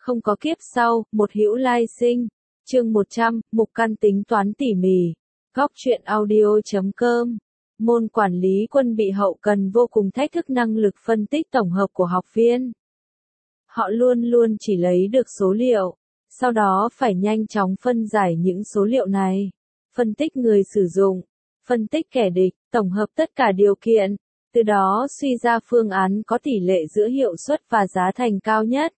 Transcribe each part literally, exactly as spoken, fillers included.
Không có kiếp sau, một hữu lai sinh. Chương một trăm, mục căn tính toán tỉ mỉ. Góc truyện audio chấm com. Môn quản lý quân bị hậu cần vô cùng thách thức năng lực phân tích tổng hợp của học viên. Họ luôn luôn chỉ lấy được số liệu, sau đó phải nhanh chóng phân giải những số liệu này, phân tích người sử dụng, phân tích kẻ địch, tổng hợp tất cả điều kiện, từ đó suy ra phương án có tỷ lệ giữa hiệu suất và giá thành cao nhất.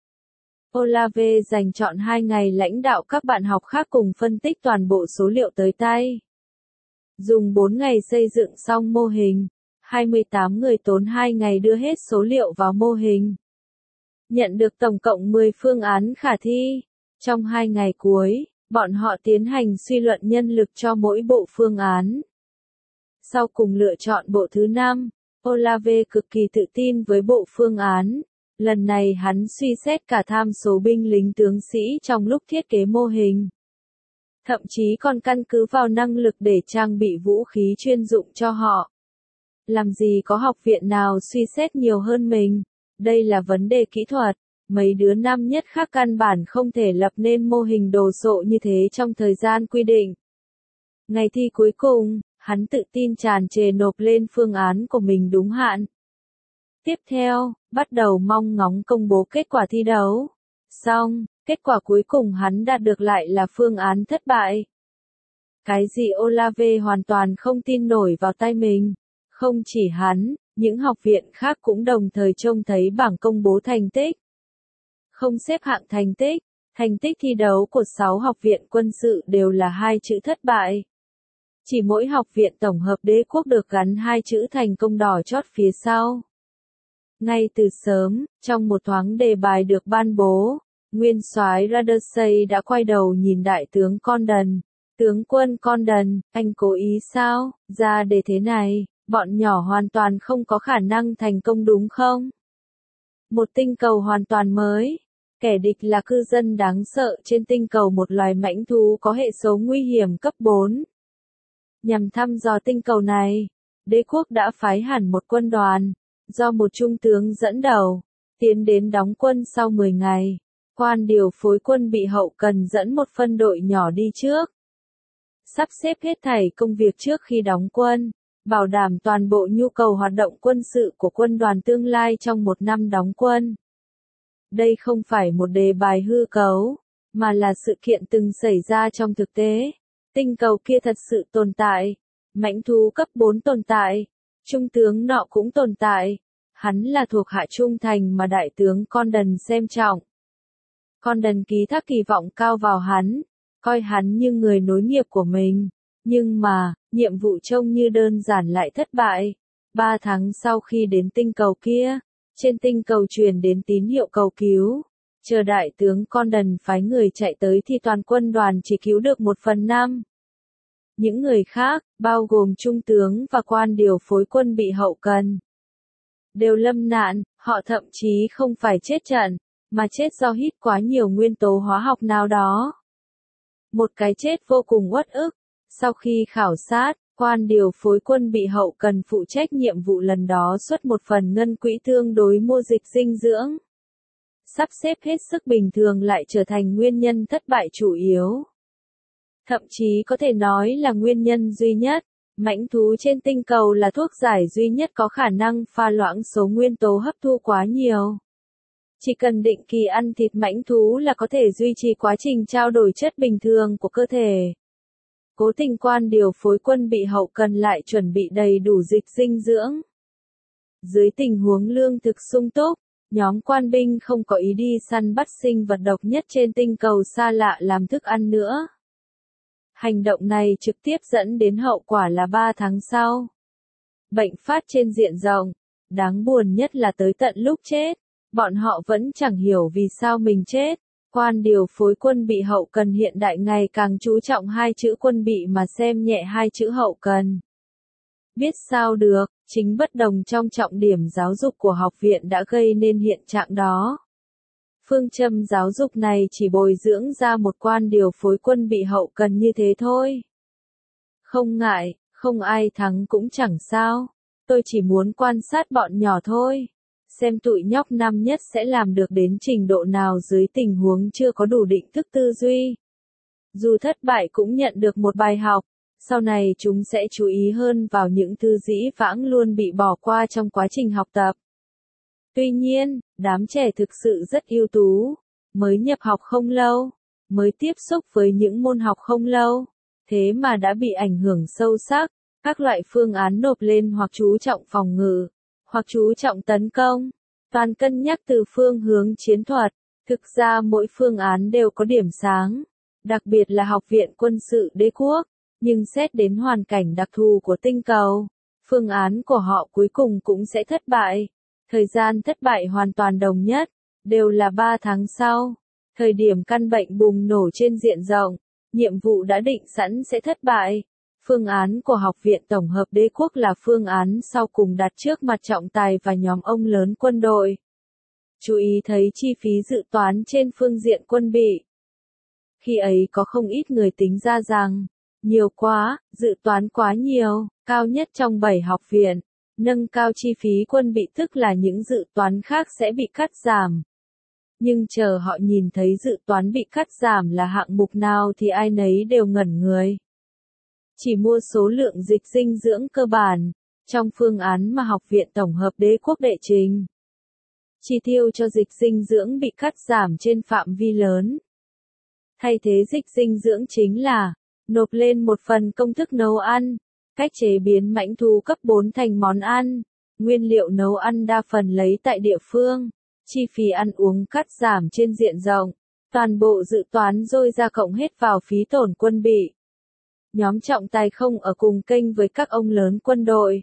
Olave dành chọn hai ngày lãnh đạo các bạn học khác cùng phân tích toàn bộ số liệu tới tay. Dùng bốn ngày xây dựng xong mô hình, hai mươi tám người tốn hai ngày đưa hết số liệu vào mô hình. Nhận được tổng cộng mười phương án khả thi. Trong hai ngày cuối, bọn họ tiến hành suy luận nhân lực cho mỗi bộ phương án. Sau cùng lựa chọn bộ thứ năm, Olave cực kỳ tự tin với bộ phương án. Lần này hắn suy xét cả tham số binh lính tướng sĩ trong lúc thiết kế mô hình. Thậm chí còn căn cứ vào năng lực để trang bị vũ khí chuyên dụng cho họ. Làm gì có học viện nào suy xét nhiều hơn mình, đây là vấn đề kỹ thuật, mấy đứa năm nhất khác căn bản không thể lập nên mô hình đồ sộ như thế trong thời gian quy định. Ngày thi cuối cùng, hắn tự tin tràn trề nộp lên phương án của mình đúng hạn. Tiếp theo, bắt đầu mong ngóng công bố kết quả thi đấu. Xong, kết quả cuối cùng hắn đạt được lại là phương án thất bại. Cái gì Olave hoàn toàn không tin nổi vào tay mình. Không chỉ hắn, những học viện khác cũng đồng thời trông thấy bảng công bố thành tích. Không xếp hạng thành tích, thành tích thi đấu của sáu học viện quân sự đều là hai chữ thất bại. Chỉ mỗi học viện tổng hợp đế quốc được gắn hai chữ thành công đỏ chót phía sau. Ngay từ sớm, trong một thoáng đề bài được ban bố, nguyên soái Radersey đã quay đầu nhìn đại tướng Condon. Tướng quân Condon, anh cố ý sao, ra đề thế này, bọn nhỏ hoàn toàn không có khả năng thành công đúng không? Một tinh cầu hoàn toàn mới. Kẻ địch là cư dân đáng sợ trên tinh cầu một loài mãnh thú có hệ số nguy hiểm cấp bốn. Nhằm thăm dò tinh cầu này, đế quốc đã phái hẳn một quân đoàn, do một trung tướng dẫn đầu, tiến đến đóng quân sau mười ngày. Quan điều phối quân bị hậu cần dẫn một phân đội nhỏ đi trước. Sắp xếp hết thảy công việc trước khi đóng quân, bảo đảm toàn bộ nhu cầu hoạt động quân sự của quân đoàn tương lai trong một năm đóng quân. Đây không phải một đề bài hư cấu, mà là sự kiện từng xảy ra trong thực tế. Tinh cầu kia thật sự tồn tại, mãnh thú cấp bốn tồn tại, trung tướng nọ cũng tồn tại. Hắn là thuộc hạ trung thành mà đại tướng Condon xem trọng. Condon ký thác kỳ vọng cao vào hắn, coi hắn như người nối nghiệp của mình. Nhưng mà, nhiệm vụ trông như đơn giản lại thất bại. Ba tháng sau khi đến tinh cầu kia, trên tinh cầu truyền đến tín hiệu cầu cứu. Chờ đại tướng Condon phái người chạy tới thì toàn quân đoàn chỉ cứu được một phần năm. Những người khác, bao gồm trung tướng và quan điều phối quân bị hậu cần, đều lâm nạn, họ thậm chí không phải chết trận, mà chết do hít quá nhiều nguyên tố hóa học nào đó. Một cái chết vô cùng uất ức. Sau khi khảo sát, quan điều phối quân bị hậu cần phụ trách nhiệm vụ lần đó xuất một phần ngân quỹ tương đối mua dịch dinh dưỡng. Sắp xếp hết sức bình thường lại trở thành nguyên nhân thất bại chủ yếu. Thậm chí có thể nói là nguyên nhân duy nhất. Mãnh thú trên tinh cầu là thuốc giải duy nhất có khả năng pha loãng số nguyên tố hấp thu quá nhiều. Chỉ cần định kỳ ăn thịt mãnh thú là có thể duy trì quá trình trao đổi chất bình thường của cơ thể. Cố tình quan điều phối quân bị hậu cần lại chuẩn bị đầy đủ dịch dinh dưỡng. Dưới tình huống lương thực sung túc, nhóm quan binh không có ý đi săn bắt sinh vật độc nhất trên tinh cầu xa lạ làm thức ăn nữa. Hành động này trực tiếp dẫn đến hậu quả là ba tháng sau. Bệnh phát trên diện rộng. Đáng buồn nhất là tới tận lúc chết, bọn họ vẫn chẳng hiểu vì sao mình chết. Quan điều phối quân bị hậu cần hiện đại ngày càng chú trọng hai chữ quân bị mà xem nhẹ hai chữ hậu cần. Biết sao được, chính bất đồng trong trọng điểm giáo dục của học viện đã gây nên hiện trạng đó. Phương châm giáo dục này chỉ bồi dưỡng ra một quan điều phối quân bị hậu cần như thế thôi. Không ngại, không ai thắng cũng chẳng sao. Tôi chỉ muốn quan sát bọn nhỏ thôi. xem tụi nhóc năm nhất sẽ làm được đến trình độ nào dưới tình huống chưa có đủ định thức tư duy. Dù thất bại cũng nhận được một bài học, sau này chúng sẽ chú ý hơn vào những thứ dĩ vãng luôn bị bỏ qua trong quá trình học tập. Tuy nhiên, đám trẻ thực sự rất ưu tú, mới nhập học không lâu, mới tiếp xúc với những môn học không lâu, thế mà đã bị ảnh hưởng sâu sắc. Các loại phương án nộp lên hoặc chú trọng phòng ngự, hoặc chú trọng tấn công, toàn cân nhắc từ phương hướng chiến thuật. Thực ra mỗi phương án đều có điểm sáng, đặc biệt là Học viện Quân sự Đế quốc, nhưng xét đến hoàn cảnh đặc thù của tinh cầu, phương án của họ cuối cùng cũng sẽ thất bại. Thời gian thất bại hoàn toàn đồng nhất, đều là ba tháng sau, thời điểm căn bệnh bùng nổ trên diện rộng, nhiệm vụ đã định sẵn sẽ thất bại. Phương án của Học viện Tổng hợp Đế quốc là phương án sau cùng đặt trước mặt trọng tài và nhóm ông lớn quân đội. Chú ý thấy chi phí dự toán trên phương diện quân bị. Khi ấy có không ít người tính ra rằng, nhiều quá, dự toán quá nhiều, cao nhất trong bảy học viện, nâng cao chi phí quân bị tức là những dự toán khác sẽ bị cắt giảm. Nhưng chờ họ nhìn thấy dự toán bị cắt giảm là hạng mục nào thì ai nấy đều ngẩn người. Chỉ mua số lượng dịch dinh dưỡng cơ bản, trong phương án mà Học viện Tổng hợp Đế quốc đệ trình. Chi tiêu cho dịch dinh dưỡng bị cắt giảm trên phạm vi lớn. Thay thế dịch dinh dưỡng chính là, nộp lên một phần công thức nấu ăn, cách chế biến mãnh thú cấp bốn thành món ăn, nguyên liệu nấu ăn đa phần lấy tại địa phương, chi phí ăn uống cắt giảm trên diện rộng, toàn bộ dự toán dôi ra cộng hết vào phí tổn quân bị. Nhóm trọng tài không ở cùng kênh với các ông lớn quân đội.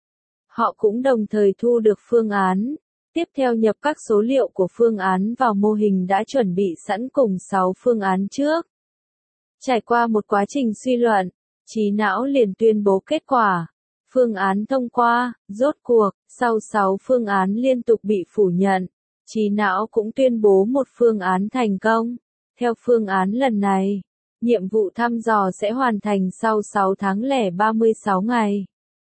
Họ cũng đồng thời thu được phương án, tiếp theo nhập các số liệu của phương án vào mô hình đã chuẩn bị sẵn cùng sáu phương án trước. Trải qua một quá trình suy luận, trí não liền tuyên bố kết quả. Phương án thông qua, rốt cuộc, sau sáu phương án liên tục bị phủ nhận, trí não cũng tuyên bố một phương án thành công. Theo phương án lần này, nhiệm vụ thăm dò sẽ hoàn thành sau sáu tháng lẻ ba mươi sáu ngày.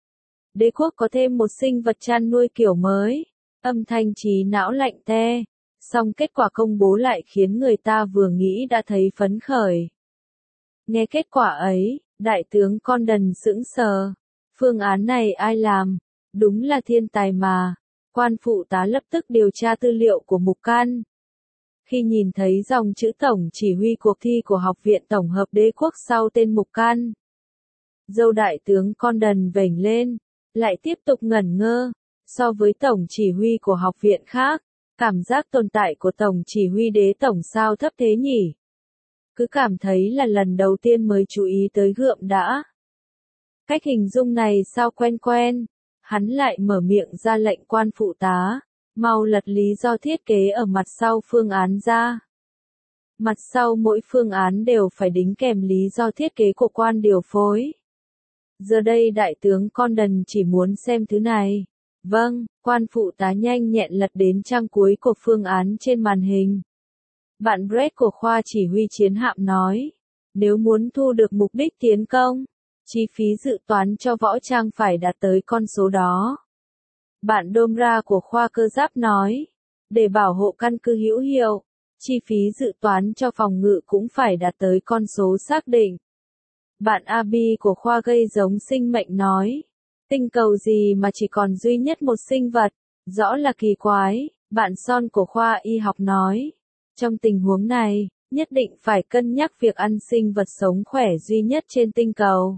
Đế quốc có thêm một sinh vật chăn nuôi kiểu mới, âm thanh trí não lạnh te, song kết quả công bố lại khiến người ta vừa nghĩ đã thấy phấn khởi. Nghe kết quả ấy, Đại tướng Condon sững sờ. Phương án này ai làm? Đúng là thiên tài mà. Quan phụ tá lập tức điều tra tư liệu của Mục Căn. Khi nhìn thấy dòng chữ tổng chỉ huy cuộc thi của Học viện Tổng hợp Đế quốc sau tên Mục Căn, dâu đại tướng Condon vểnh lên, lại tiếp tục ngẩn ngơ. So với tổng chỉ huy của học viện khác, cảm giác tồn tại của tổng chỉ huy đế tổng sao thấp thế nhỉ? Cứ cảm thấy là lần đầu tiên mới chú ý tới gượm đã. Cách hình dung này sao quen quen, hắn lại mở miệng ra lệnh quan phụ tá, mau lật lý do thiết kế ở mặt sau phương án ra. Mặt sau mỗi phương án đều phải đính kèm lý do thiết kế của quan điều phối. Giờ đây đại tướng Condon chỉ muốn xem thứ này. Vâng, quan phụ tá nhanh nhẹn lật đến trang cuối của phương án trên màn hình. Bạn Brett của khoa chỉ huy chiến hạm nói, nếu muốn thu được mục đích tiến công, chi phí dự toán cho võ trang phải đạt tới con số đó. Bạn Domra của khoa cơ giáp nói, để bảo hộ căn cứ hữu hiệu, chi phí dự toán cho phòng ngự cũng phải đạt tới con số xác định. Bạn Abi của khoa gây giống sinh mệnh nói, tinh cầu gì mà chỉ còn duy nhất một sinh vật, rõ là kỳ quái. Bạn Son của khoa y học nói, trong tình huống này, nhất định phải cân nhắc việc ăn sinh vật sống khỏe duy nhất trên tinh cầu.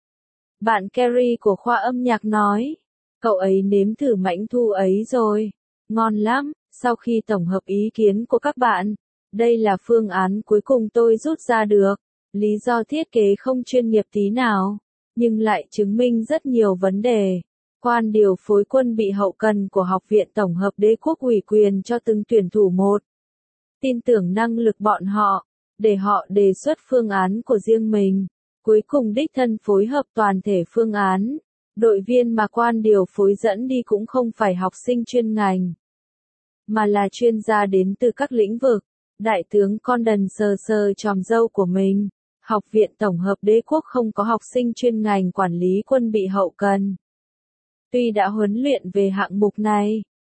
Bạn Kerry của khoa âm nhạc nói, cậu ấy nếm thử mãnh thu ấy rồi, ngon lắm. Sau khi tổng hợp ý kiến của các bạn, đây là phương án cuối cùng tôi rút ra được. Lý do thiết kế không chuyên nghiệp tí nào, nhưng lại chứng minh rất nhiều vấn đề. Quan điều phối quân bị hậu cần của Học viện Tổng hợp Đế quốc ủy quyền cho từng tuyển thủ một. Tin tưởng năng lực bọn họ, để họ đề xuất phương án của riêng mình. Cuối cùng đích thân phối hợp toàn thể phương án. Đội viên mà quan điều phối dẫn đi cũng không phải học sinh chuyên ngành, mà là chuyên gia đến từ các lĩnh vực. Đại tướng Condon sờ sờ chòm râu của mình. Học viện Tổng hợp Đế quốc không có học sinh chuyên ngành quản lý quân bị hậu cần. Tuy đã huấn luyện về hạng mục này,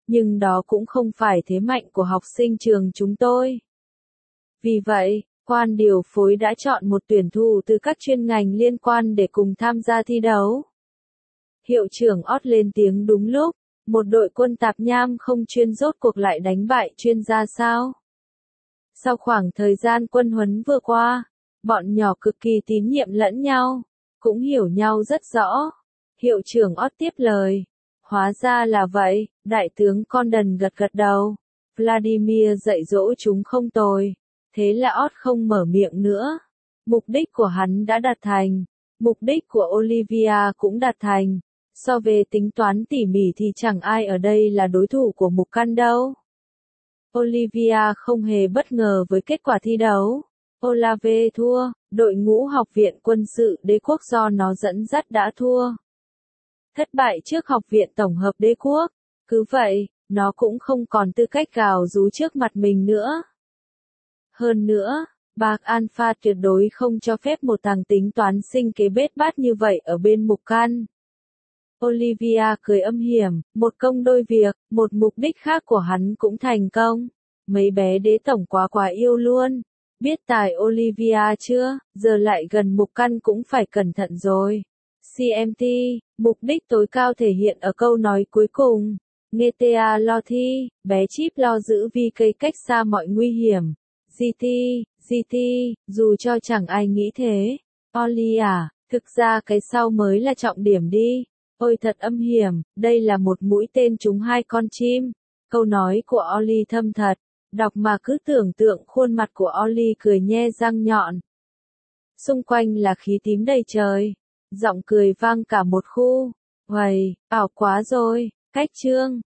nhưng đó cũng không phải thế mạnh của học sinh trường chúng tôi. Vì vậy, quan điều phối đã chọn một tuyển thủ từ các chuyên ngành liên quan để cùng tham gia thi đấu. Hiệu trưởng Ott lên tiếng đúng lúc, một đội quân tạp nham không chuyên rốt cuộc lại đánh bại chuyên gia sao? Sau khoảng thời gian quân huấn vừa qua, bọn nhỏ cực kỳ tín nhiệm lẫn nhau, cũng hiểu nhau rất rõ. Hiệu trưởng Ott tiếp lời. Hóa ra là vậy, đại tướng Condon gật gật đầu. Vladimir dạy dỗ chúng không tồi. Thế là Ott không mở miệng nữa. Mục đích của hắn đã đạt thành. Mục đích của Olivia cũng đạt thành. So về tính toán tỉ mỉ thì chẳng ai ở đây là đối thủ của Mục Căn đâu. Olivia không hề bất ngờ với kết quả thi đấu. Olave thua, đội ngũ học viện quân sự đế quốc do nó dẫn dắt đã thua. Thất bại trước học viện tổng hợp đế quốc. Cứ vậy, nó cũng không còn tư cách gào rú trước mặt mình nữa. Hơn nữa, Bạc Alpha tuyệt đối không cho phép một thằng tính toán sinh kế bết bát như vậy ở bên Mục Căn. Olivia cười âm hiểm, một công đôi việc, một mục đích khác của hắn cũng thành công. Mấy bé đế tổng quá quá yêu luôn. Biết tài Olivia chưa, giờ lại gần Mục Căn cũng phải cẩn thận rồi. xê em tê, mục đích tối cao thể hiện ở câu nói cuối cùng. Nghe ta lo thi, bé Chip lo giữ vi cây cách xa mọi nguy hiểm. giê tê, giê tê, dù cho chẳng ai nghĩ thế. Ollie à, thực ra cái sau mới là trọng điểm đi. Ôi thật âm hiểm, đây là một mũi tên trúng hai con chim. Câu nói của Ollie thâm thật. Đọc mà cứ tưởng tượng khuôn mặt của Ollie cười nhe răng nhọn. Xung quanh là khí tím đầy trời. Giọng cười vang cả một khu. Uầy, ảo quá rồi, cách chương.